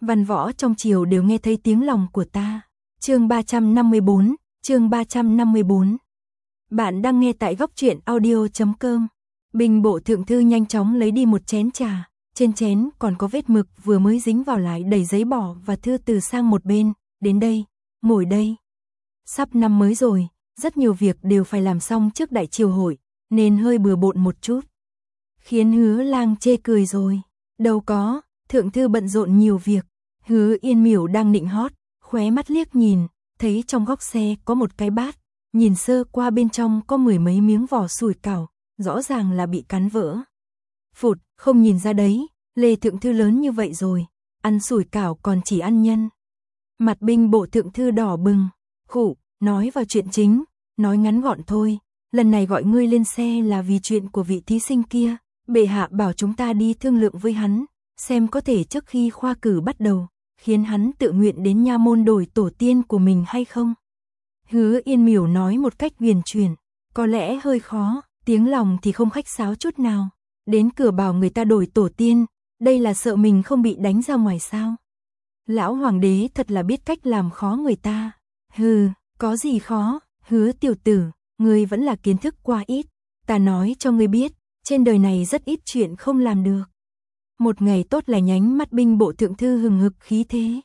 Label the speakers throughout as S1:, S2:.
S1: Văn võ trong triều đều nghe thấy tiếng lòng của ta. Chương 354, chương 354. Bạn đang nghe tại góc truyện audio.com. Binh bộ thượng thư nhanh chóng lấy đi một chén trà, trên chén còn có vết mực vừa mới dính vào, lại đẩy giấy bỏ và thư từ sang một bên. Đến đây, ngồi đây. Sắp năm mới rồi, rất nhiều việc đều phải làm xong trước đại triều hội, nên hơi bừa bộn một chút. Khiến Hứa Lang chê cười rồi. Đâu có, thượng thư bận rộn nhiều việc. Hứa Yên Miểu đang nịnh hót, khóe mắt liếc nhìn, thấy trong góc xe có một cái bát, nhìn sơ qua bên trong có mười mấy miếng vỏ sủi cảo, rõ ràng là bị cắn vỡ. Phụt, không nhìn ra đấy, Lê thượng thư lớn như vậy rồi, ăn sủi cảo còn chỉ ăn nhân. Mặt binh bộ thượng thư đỏ bừng, khụ, nói vào chuyện chính, nói ngắn gọn thôi, lần này gọi ngươi lên xe là vì chuyện của vị thí sinh kia, bệ hạ bảo chúng ta đi thương lượng với hắn, xem có thể trước khi khoa cử bắt đầu, khiến hắn tự nguyện đến nha môn đổi tổ tiên của mình hay không. Hứa Yên Miểu nói một cách huyền chuyển, có lẽ hơi khó, tiếng lòng thì không khách sáo chút nào, đến cửa bảo người ta đổi tổ tiên, đây là sợ mình không bị đánh ra ngoài sao. Lão hoàng đế thật là biết cách làm khó người ta. Hừ, có gì khó, Hứa tiểu tử, ngươi vẫn là kiến thức quá ít, ta nói cho ngươi biết, trên đời này rất ít chuyện không làm được. Một ngày tốt lành nhánh mắt binh bộ thượng thư hừng hực khí thế.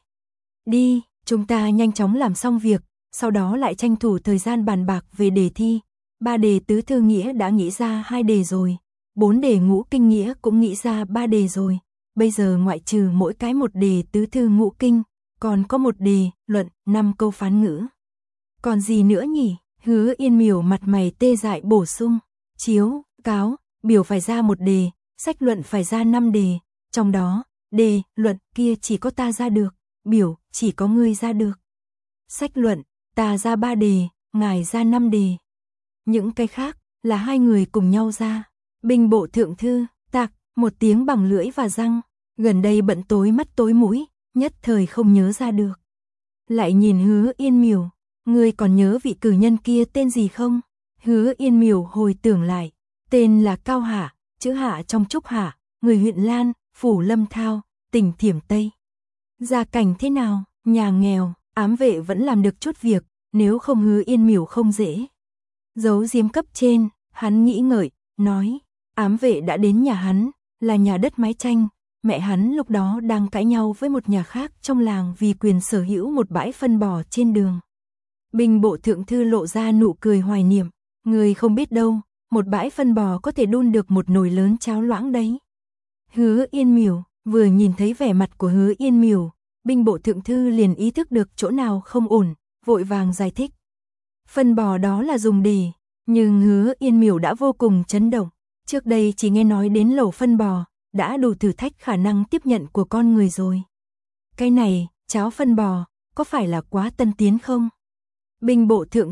S1: Đi, chúng ta nhanh chóng làm xong việc, sau đó lại tranh thủ thời gian bàn bạc về đề thi. 3 đề tứ thư nghĩa đã nghĩ ra 2 đề rồi, 4 đề ngũ kinh nghĩa cũng nghĩ ra 3 đề rồi. Bây giờ ngoại trừ mỗi cái một đề tứ thư ngũ kinh, còn có một đề luận 5 câu phán ngữ. Còn gì nữa nhỉ? Hứa Yên Miểu mặt mày tê dại bổ sung, chiếu, cáo, biểu phải ra một đề, sách luận phải ra 5 đề, trong đó, đề, luận kia chỉ có ta ra được, biểu, chỉ có ngươi ra được. Sách luận, ta ra 3 đề, ngài ra 5 đề. Những cái khác, là 2 người cùng nhau ra. Binh bộ thượng thư, tạc, một tiếng bằng lưỡi và răng, gần đây bận tối mắt tối mũi, nhất thời không nhớ ra được. Lại nhìn Hứa Yên Miểu, ngươi còn nhớ vị cử nhân kia tên gì không? Hứa Yên Miểu hồi tưởng lại, tên là Cao Hạ, chữ Hạ trong Trúc Hạ, người huyện Lan, phủ Lâm Thao, tỉnh Thiểm Tây. Gia cảnh thế nào? Nhà nghèo, ám vệ vẫn làm được chút việc, nếu không Hứa Yên Miểu không dễ. Giấu giếm cấp trên, hắn nghĩ ngợi, nói, ám vệ đã đến nhà hắn, là nhà đất mái tranh, mẹ hắn lúc đó đang cãi nhau với một nhà khác trong làng vì quyền sở hữu một bãi phân bò trên đường. Binh bộ thượng thư lộ ra nụ cười hoài niệm, người không biết đâu, một bãi phân bò có thể đun được một nồi lớn cháo loãng đấy. Hứa Yên Miểu, vừa nhìn thấy vẻ mặt của Hứa Yên Miểu, binh bộ thượng thư liền ý thức được chỗ nào không ổn, vội vàng giải thích. Phân bò đó là dùng để, nhưng Hứa Yên Miểu đã vô cùng chấn động, trước đây chỉ nghe nói đến lẩu phân bò, đã đủ thử thách khả năng tiếp nhận của con người rồi. Cái này, cháo phân bò, có phải là quá tân tiến không? Binh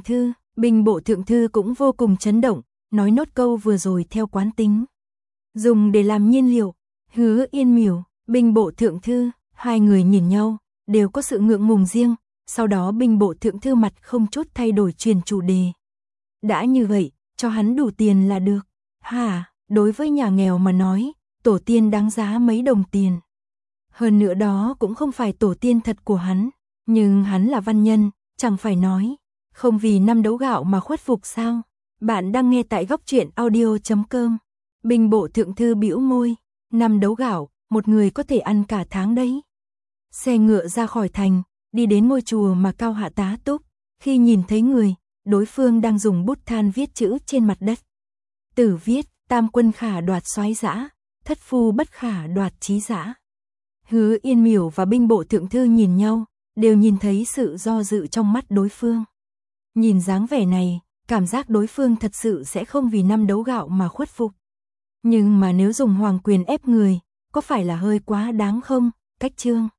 S1: bộ thượng thư cũng vô cùng chấn động, nói nốt câu vừa rồi theo quán tính. Dùng để làm nhiên liệu, Hứa Yên Miểu, binh bộ thượng thư, 2 người nhìn nhau, đều có sự ngượng ngùng riêng, sau đó binh bộ thượng thư mặt không chút thay đổi truyền chủ đề. Đã như vậy, cho hắn đủ tiền là được. Hả, đối với nhà nghèo mà nói, tổ tiên đáng giá mấy đồng tiền. Hơn nữa đó cũng không phải tổ tiên thật của hắn, nhưng hắn là văn nhân, chẳng phải nói, không vì 5 đấu gạo mà khuất phục sao. Bạn đang nghe tại góc truyện audio.com. Binh bộ thượng thư bĩu môi, 5 đấu gạo, một người có thể ăn cả tháng đấy. Xe ngựa ra khỏi thành, đi đến ngôi chùa mà Cao Hạ tá túc, khi nhìn thấy người, đối phương đang dùng bút than viết chữ trên mặt đất. Tử viết, tam quân khả đoạt soái dã, thất phu bất khả đoạt trí dã. Hứa Yên Miểu và binh bộ thượng thư nhìn nhau, đều nhìn thấy sự do dự trong mắt đối phương. Nhìn dáng vẻ này, cảm giác đối phương thật sự sẽ không vì 5 đấu gạo mà khuất phục. Nhưng mà nếu dùng hoàng quyền ép người, có phải là hơi quá đáng không? Cách chương